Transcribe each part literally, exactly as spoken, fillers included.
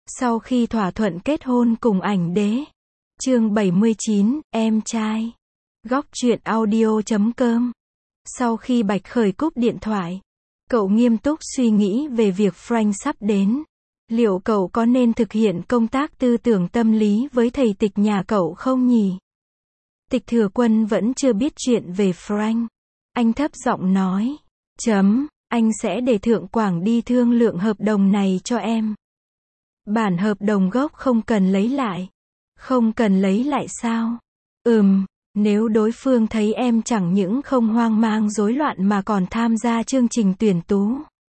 Sau khi thỏa thuận kết hôn cùng ảnh đế. Chương bảy mươi chín, em trai. Góc truyện audio chấm com. Sau khi Bạch Khởi cúp điện thoại, cậu nghiêm túc suy nghĩ về việc Frank sắp đến. Liệu cậu có nên thực hiện công tác tư tưởng tâm lý với thầy tịch nhà cậu không nhỉ? Tịch Thừa Quân vẫn chưa biết chuyện về Frank. Anh thấp giọng nói, chấm, anh sẽ để Thượng Quảng đi thương lượng hợp đồng này cho em. Bản hợp đồng gốc không cần lấy lại. Không cần lấy lại sao? Ừm, nếu đối phương thấy em chẳng những không hoang mang rối loạn mà còn tham gia chương trình tuyển tú.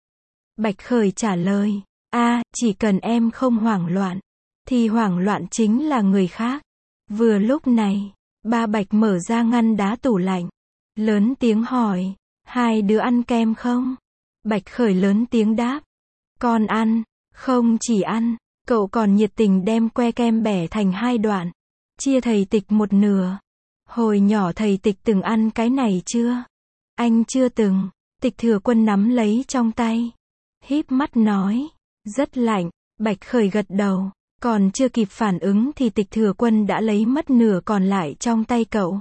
Bạch Khởi trả lời, a, chỉ cần em không hoảng loạn, thì hoảng loạn chính là người khác. Vừa lúc này, ba Bạch mở ra ngăn đá tủ lạnh. Lớn tiếng hỏi, hai đứa ăn kem không? Bạch Khởi lớn tiếng đáp, con ăn, không chỉ ăn, cậu còn nhiệt tình đem que kem bẻ thành hai đoạn, chia thầy tịch một nửa. Hồi nhỏ thầy tịch từng ăn cái này chưa? Anh chưa từng. Tịch Thừa Quân nắm lấy trong tay, híp mắt nói, rất lạnh. Bạch Khởi gật đầu, còn chưa kịp phản ứng thì Tịch Thừa Quân đã lấy mất nửa còn lại trong tay cậu.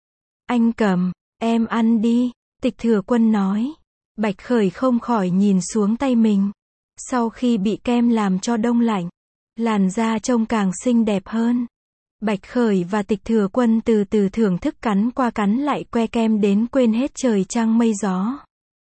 Anh cầm, em ăn đi, Tịch Thừa Quân nói. Bạch Khởi không khỏi nhìn xuống tay mình. Sau khi bị kem làm cho đông lạnh, làn da trông càng xinh đẹp hơn. Bạch Khởi và Tịch Thừa Quân từ từ thưởng thức cắn qua cắn lại que kem đến quên hết trời trăng mây gió.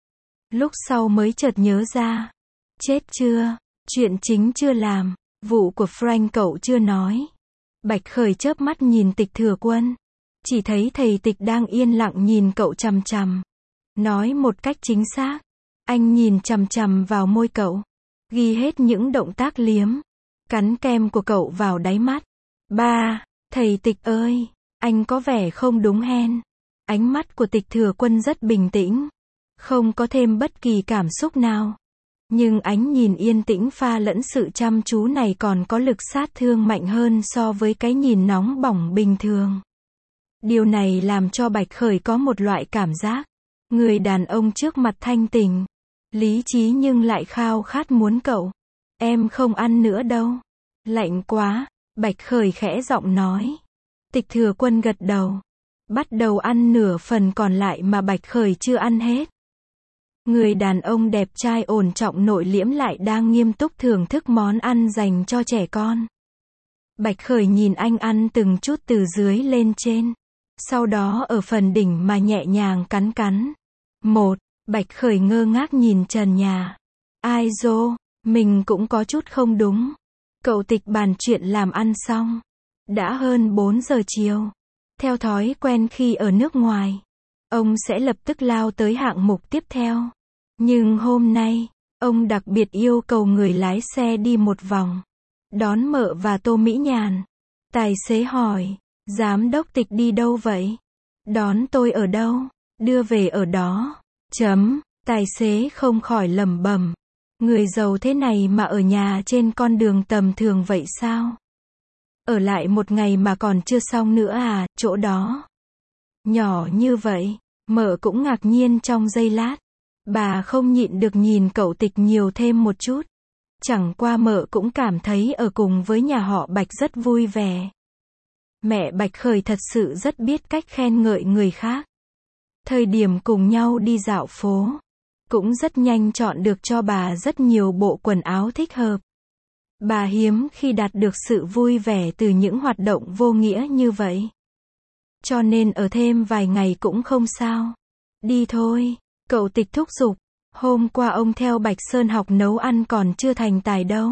Lúc sau mới chợt nhớ ra, chết chưa, chuyện chính chưa làm, vụ của Frank cậu chưa nói. Bạch Khởi chớp mắt nhìn Tịch Thừa Quân, chỉ thấy thầy Tịch đang yên lặng nhìn cậu chằm chằm. Nói một cách chính xác, anh nhìn chằm chằm vào môi cậu, ghi hết những động tác liếm, cắn kem của cậu vào đáy mắt. Ba, thầy Tịch ơi, anh có vẻ không đúng hen. Ánh mắt của Tịch Thừa Quân rất bình tĩnh, không có thêm bất kỳ cảm xúc nào. Nhưng ánh nhìn yên tĩnh pha lẫn sự chăm chú này còn có lực sát thương mạnh hơn so với cái nhìn nóng bỏng bình thường. Điều này làm cho Bạch Khởi có một loại cảm giác, người đàn ông trước mặt thanh tỉnh, lý trí nhưng lại khao khát muốn cậu. Em không ăn nữa đâu. Lạnh quá, Bạch Khởi khẽ giọng nói. Tịch Thừa Quân gật đầu, bắt đầu ăn nửa phần còn lại mà Bạch Khởi chưa ăn hết. Người đàn ông đẹp trai ổn trọng nội liễm lại đang nghiêm túc thưởng thức món ăn dành cho trẻ con. Bạch Khởi nhìn anh ăn từng chút từ dưới lên trên, sau đó ở phần đỉnh mà nhẹ nhàng cắn cắn. Một, Bạch Khởi ngơ ngác nhìn trần nhà. Ai dô, mình cũng có chút không đúng. Cậu Tịch bàn chuyện làm ăn xong. Đã hơn bốn giờ chiều. Theo thói quen khi ở nước ngoài, ông sẽ lập tức lao tới hạng mục tiếp theo. Nhưng hôm nay, ông đặc biệt yêu cầu người lái xe đi một vòng, đón Mợ và Tô Mỹ Nhàn. Tài xế hỏi, giám đốc Tịch đi đâu vậy? Đón tôi ở đâu? Đưa về ở đó. Chấm, tài xế không khỏi lẩm bẩm. Người giàu thế này mà ở nhà trên con đường tầm thường vậy sao? Ở lại một ngày mà còn chưa xong nữa à, chỗ đó. Nhỏ như vậy, Mợ cũng ngạc nhiên trong giây lát. Bà không nhịn được nhìn cậu Tịch nhiều thêm một chút. Chẳng qua Mợ cũng cảm thấy ở cùng với nhà họ Bạch rất vui vẻ. Mẹ Bạch Khởi thật sự rất biết cách khen ngợi người khác. Thời điểm cùng nhau đi dạo phố, cũng rất nhanh chọn được cho bà rất nhiều bộ quần áo thích hợp. Bà hiếm khi đạt được sự vui vẻ từ những hoạt động vô nghĩa như vậy. Cho nên ở thêm vài ngày cũng không sao. Đi thôi, cậu Tịch thúc giục. Hôm qua ông theo Bạch Sơn học nấu ăn còn chưa thành tài đâu.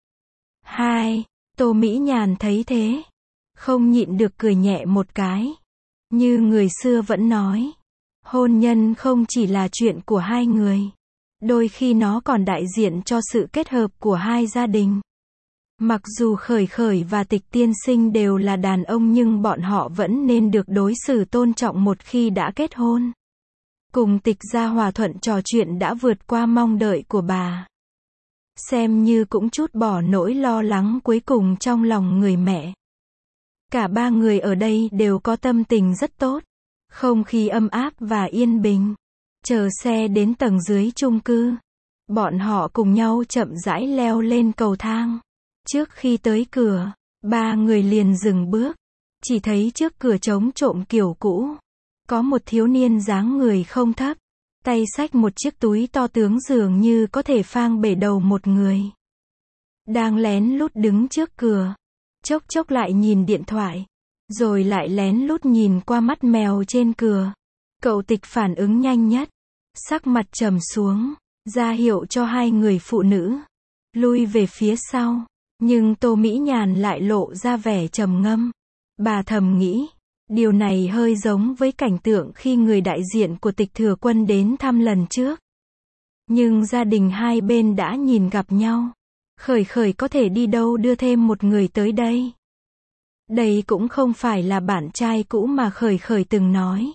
Hai, Tô Mỹ Nhàn thấy thế, không nhịn được cười nhẹ một cái. Như người xưa vẫn nói, hôn nhân không chỉ là chuyện của hai người. Đôi khi nó còn đại diện cho sự kết hợp của hai gia đình. Mặc dù Khởi Khởi và Tịch tiên sinh đều là đàn ông nhưng bọn họ vẫn nên được đối xử tôn trọng một khi đã kết hôn. Cùng Tịch gia hòa thuận trò chuyện đã vượt qua mong đợi của bà. Xem như cũng chút bỏ nỗi lo lắng cuối cùng trong lòng người mẹ. Cả ba người ở đây đều có tâm tình rất tốt. Không khí ấm áp và yên bình. Chờ xe đến tầng dưới chung cư, bọn họ cùng nhau chậm rãi leo lên cầu thang. Trước khi tới cửa, ba người liền dừng bước. Chỉ thấy trước cửa trống trộm kiểu cũ. Có một thiếu niên dáng người không thấp. Tay xách một chiếc túi to tướng dường như có thể phang bể đầu một người. Đang lén lút đứng trước cửa. Chốc chốc lại nhìn điện thoại. Rồi lại lén lút nhìn qua mắt mèo trên cửa. Cậu Tịch phản ứng nhanh nhất. Sắc mặt trầm xuống. Ra hiệu cho hai người phụ nữ. Lui về phía sau. Nhưng Tô Mỹ Nhàn lại lộ ra vẻ trầm ngâm. Bà thầm nghĩ. Điều này hơi giống với cảnh tượng khi người đại diện của Tịch Thừa Quân đến thăm lần trước. Nhưng gia đình hai bên đã nhìn gặp nhau. Khởi khởi có thể đi đâu đưa thêm một người tới đây. Đây cũng không phải là bạn trai cũ mà khởi khởi từng nói.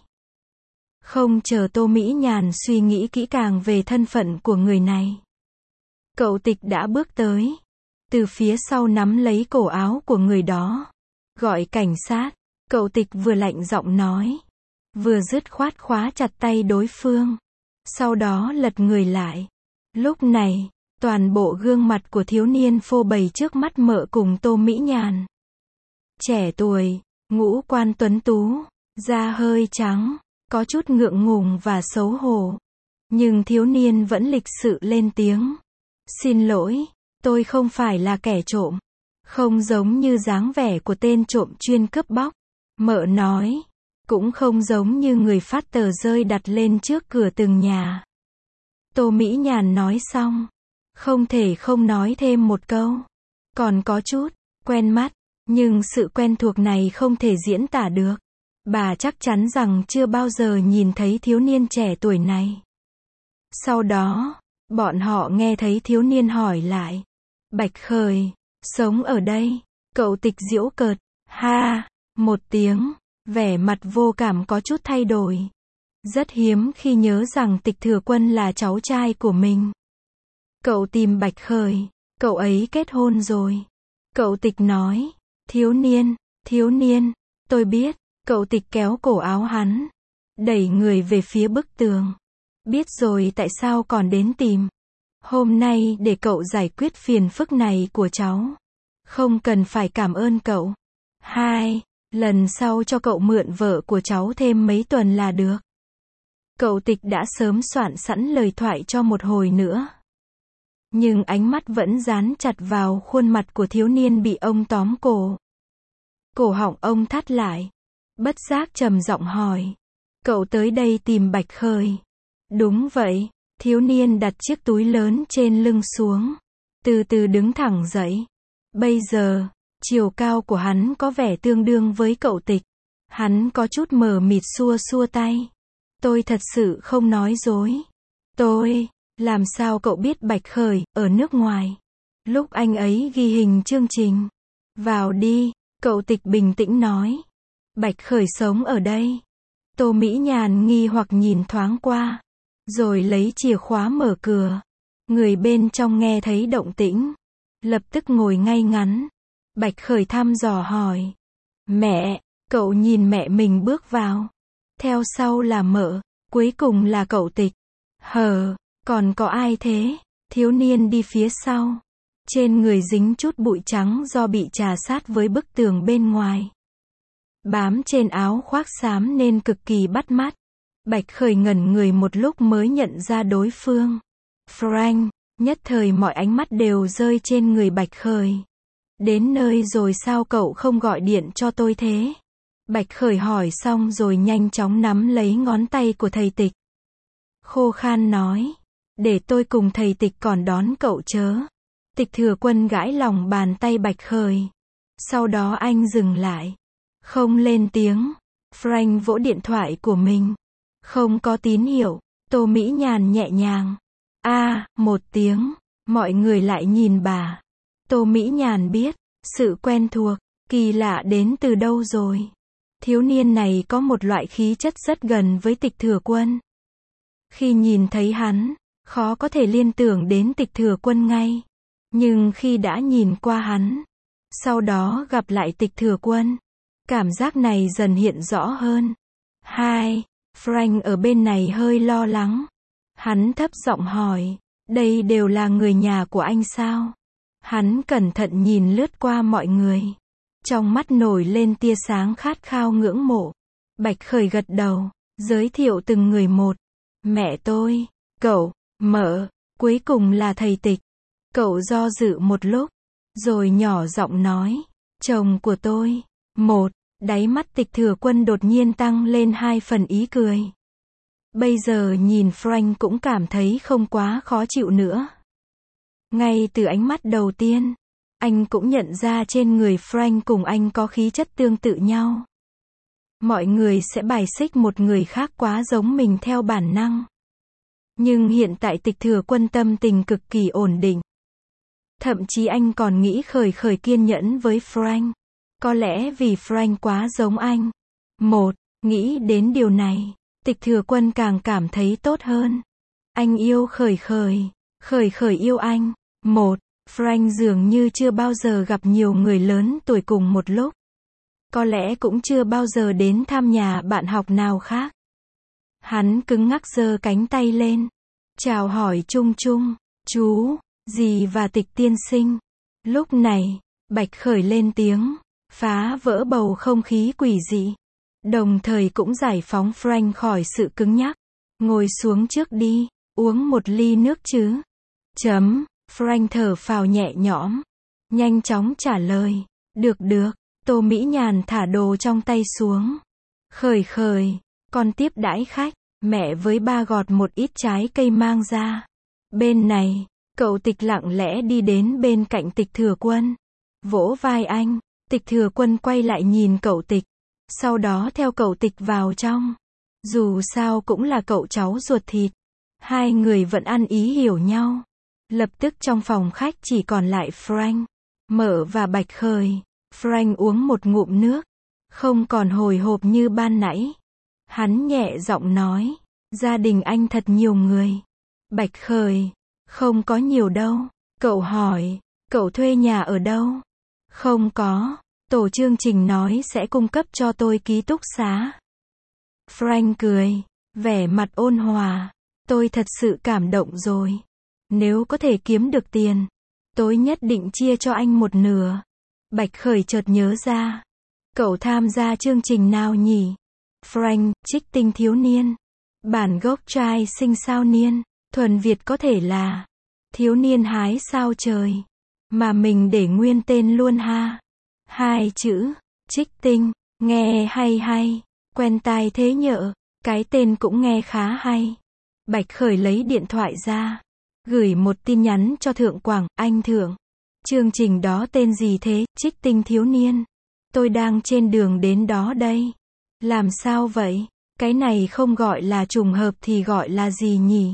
Không chờ Tô Mỹ Nhàn suy nghĩ kỹ càng về thân phận của người này. Cậu Tịch đã bước tới. Từ phía sau nắm lấy cổ áo của người đó. Gọi cảnh sát. Cậu Tịch vừa lạnh giọng nói. Vừa dứt khoát khóa chặt tay đối phương. Sau đó lật người lại. Lúc này, toàn bộ gương mặt của thiếu niên phô bày trước mắt mợ cùng Tô Mỹ Nhàn. Trẻ tuổi, ngũ quan tuấn tú, da hơi trắng, có chút ngượng ngùng và xấu hổ. Nhưng thiếu niên vẫn lịch sự lên tiếng. Xin lỗi, tôi không phải là kẻ trộm. Không giống như dáng vẻ của tên trộm chuyên cướp bóc. Mợ nói. Cũng không giống như người phát tờ rơi đặt lên trước cửa từng nhà. Tô Mỹ Nhàn nói xong. Không thể không nói thêm một câu. Còn có chút quen mắt. Nhưng sự quen thuộc này không thể diễn tả được. Bà chắc chắn rằng chưa bao giờ nhìn thấy thiếu niên trẻ tuổi này. Sau đó, bọn họ nghe thấy thiếu niên hỏi lại. Bạch Khởi, sống ở đây. Cậu Tịch giễu cợt. Ha, một tiếng. Vẻ mặt vô cảm có chút thay đổi. Rất hiếm khi nhớ rằng Tịch Thừa Quân là cháu trai của mình. Cậu tìm Bạch Khởi. Cậu ấy kết hôn rồi. Cậu Tịch nói. Thiếu niên, thiếu niên, tôi biết. Cậu Tịch kéo cổ áo hắn. Đẩy người về phía bức tường. Biết rồi tại sao còn đến tìm. Hôm nay để cậu giải quyết phiền phức này của cháu. Không cần phải cảm ơn cậu. Hai, lần sau cho cậu mượn vợ của cháu thêm mấy tuần là được. Cậu Tịch đã sớm soạn sẵn lời thoại cho một hồi nữa. Nhưng ánh mắt vẫn dán chặt vào khuôn mặt của thiếu niên bị ông tóm cổ. Cổ họng ông thắt lại. Bất giác trầm giọng hỏi. Cậu tới đây tìm Bạch Khởi. Đúng vậy. Thiếu niên đặt chiếc túi lớn trên lưng xuống. Từ từ đứng thẳng dậy. Bây giờ, chiều cao của hắn có vẻ tương đương với cậu Tịch. Hắn có chút mờ mịt xua xua tay. Tôi thật sự không nói dối. Tôi, làm sao cậu biết Bạch Khởi, ở nước ngoài? Lúc anh ấy ghi hình chương trình. Vào đi, cậu Tịch bình tĩnh nói. Bạch Khởi sống ở đây. Tô Mỹ Nhàn nghi hoặc nhìn thoáng qua. Rồi lấy chìa khóa mở cửa. Người bên trong nghe thấy động tĩnh. Lập tức ngồi ngay ngắn. Bạch Khởi thăm dò hỏi. Mẹ, cậu nhìn mẹ mình bước vào. Theo sau là mợ, cuối cùng là cậu Tịch. Hờ, còn có ai thế? Thiếu niên đi phía sau. Trên người dính chút bụi trắng do bị trà sát với bức tường bên ngoài. Bám trên áo khoác xám nên cực kỳ bắt mắt. Bạch Khởi ngẩn người một lúc mới nhận ra đối phương. Frank, nhất thời mọi ánh mắt đều rơi trên người Bạch Khởi. Đến nơi rồi sao cậu không gọi điện cho tôi thế? Bạch Khởi hỏi xong rồi nhanh chóng nắm lấy ngón tay của thầy Tịch. Khô khan nói. Để tôi cùng thầy Tịch còn đón cậu chớ. Tịch Thừa Quân gãi lòng bàn tay Bạch Khởi. Sau đó anh dừng lại. Không lên tiếng. Frank vỗ điện thoại của mình. Không có tín hiệu. Tô Mỹ Nhàn nhẹ nhàng. A, à, một tiếng. Mọi người lại nhìn bà. Tô Mỹ Nhàn biết. Sự quen thuộc, kỳ lạ đến từ đâu rồi. Thiếu niên này có một loại khí chất rất gần với Tịch Thừa Quân. Khi nhìn thấy hắn, khó có thể liên tưởng đến Tịch Thừa Quân ngay. Nhưng khi đã nhìn qua hắn, sau đó gặp lại Tịch Thừa Quân, cảm giác này dần hiện rõ hơn. Hai, Frank ở bên này hơi lo lắng. Hắn thấp giọng hỏi, đây đều là người nhà của anh sao? Hắn cẩn thận nhìn lướt qua mọi người. Trong mắt nổi lên tia sáng khát khao ngưỡng mộ. Bạch Khởi gật đầu, giới thiệu từng người một. Mẹ tôi, cậu, mợ, cuối cùng là thầy Tịch. Cậu do dự một lúc, rồi nhỏ giọng nói, chồng của tôi. Một, đáy mắt Tịch Thừa Quân đột nhiên tăng lên hai phần ý cười. Bây giờ nhìn Frank cũng cảm thấy không quá khó chịu nữa. Ngay từ ánh mắt đầu tiên, anh cũng nhận ra trên người Frank cùng anh có khí chất tương tự nhau. Mọi người sẽ bài xích một người khác quá giống mình theo bản năng. Nhưng hiện tại Tịch Thừa Quân tâm tình cực kỳ ổn định. Thậm chí anh còn nghĩ khởi khởi kiên nhẫn với Frank. Có lẽ vì Frank quá giống anh. Một, nghĩ đến điều này, Tịch Thừa Quân càng cảm thấy tốt hơn. Anh yêu khởi khởi, khởi khởi yêu anh. Một, Frank dường như chưa bao giờ gặp nhiều người lớn tuổi cùng một lúc. Có lẽ cũng chưa bao giờ đến thăm nhà bạn học nào khác. Hắn cứng ngắc giơ cánh tay lên. Chào hỏi chung chung, chú, dì và Tịch tiên sinh. Lúc này, Bạch Khởi lên tiếng, phá vỡ bầu không khí quỷ dị. Đồng thời cũng giải phóng Frank khỏi sự cứng nhắc. Ngồi xuống trước đi, uống một ly nước chứ. Chấm, Frank thở phào nhẹ nhõm. Nhanh chóng trả lời, được được. Tô Mỹ Nhàn thả đồ trong tay xuống. Khởi khởi, con tiếp đãi khách, mẹ với ba gọt một ít trái cây mang ra. Bên này, cậu Tịch lặng lẽ đi đến bên cạnh Tịch Thừa Quân. Vỗ vai anh, Tịch Thừa Quân quay lại nhìn cậu Tịch. Sau đó theo cậu Tịch vào trong. Dù sao cũng là cậu cháu ruột thịt. Hai người vẫn ăn ý hiểu nhau. Lập tức trong phòng khách chỉ còn lại Frank, Mợ và Bạch Khởi. Frank uống một ngụm nước, không còn hồi hộp như ban nãy. Hắn nhẹ giọng nói, gia đình anh thật nhiều người. Bạch Khởi, không có nhiều đâu. Cậu hỏi, cậu thuê nhà ở đâu? Không có, tổ chương trình nói sẽ cung cấp cho tôi ký túc xá. Frank cười, vẻ mặt ôn hòa, tôi thật sự cảm động rồi. Nếu có thể kiếm được tiền, tôi nhất định chia cho anh một nửa. Bạch Khởi chợt nhớ ra. Cậu tham gia chương trình nào nhỉ? Frank, Trích Tinh thiếu niên. Bản gốc trai sinh sao niên. Thuần Việt có thể là thiếu niên hái sao trời. Mà mình để nguyên tên luôn ha. Hai chữ, Trích Tinh, nghe hay hay. Quen tai thế nhở. Cái tên cũng nghe khá hay. Bạch Khởi lấy điện thoại ra. Gửi một tin nhắn cho Thượng Quảng, anh Thượng. Chương trình đó tên gì thế? Trích Tinh thiếu niên. Tôi đang trên đường đến đó đây. Làm sao vậy? Cái này không gọi là trùng hợp thì gọi là gì nhỉ?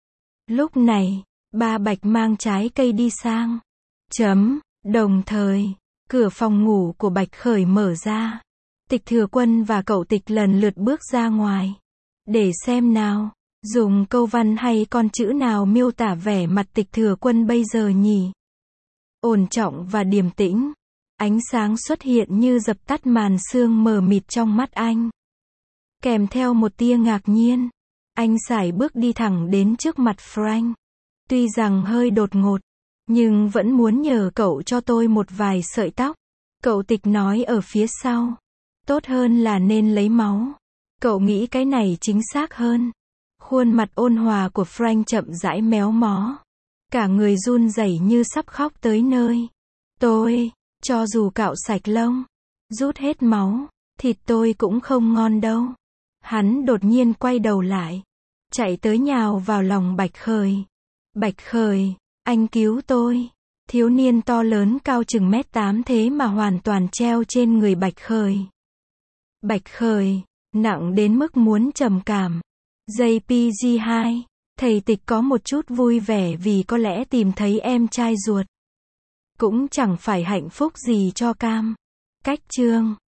Lúc này, ba Bạch mang trái cây đi sang. Chấm, đồng thời, cửa phòng ngủ của Bạch Khởi mở ra. Tịch Thừa Quân và cậu Tịch lần lượt bước ra ngoài. Để xem nào, dùng câu văn hay con chữ nào miêu tả vẻ mặt Tịch Thừa Quân bây giờ nhỉ? Ổn trọng và điềm tĩnh. Ánh sáng xuất hiện như dập tắt màn sương mờ mịt trong mắt anh. Kèm theo một tia ngạc nhiên. Anh sải bước đi thẳng đến trước mặt Frank. Tuy rằng hơi đột ngột, nhưng vẫn muốn nhờ cậu cho tôi một vài sợi tóc. Cậu Tịch nói ở phía sau. Tốt hơn là nên lấy máu. Cậu nghĩ cái này chính xác hơn. Khuôn mặt ôn hòa của Frank chậm rãi méo mó. Cả người run rẩy như sắp khóc tới nơi. Tôi, cho dù cạo sạch lông, rút hết máu, thịt tôi cũng không ngon đâu. Hắn đột nhiên quay đầu lại, chạy tới nhào vào lòng Bạch Khởi. Bạch Khởi, anh cứu tôi. Thiếu niên to lớn cao chừng mét tám thế mà hoàn toàn treo trên người Bạch Khởi. Bạch Khởi, nặng đến mức muốn trầm cảm. giê pê giê hai, thầy Tịch có một chút vui vẻ vì có lẽ tìm thấy em trai ruột. Cũng chẳng phải hạnh phúc gì cho cam. Cách chương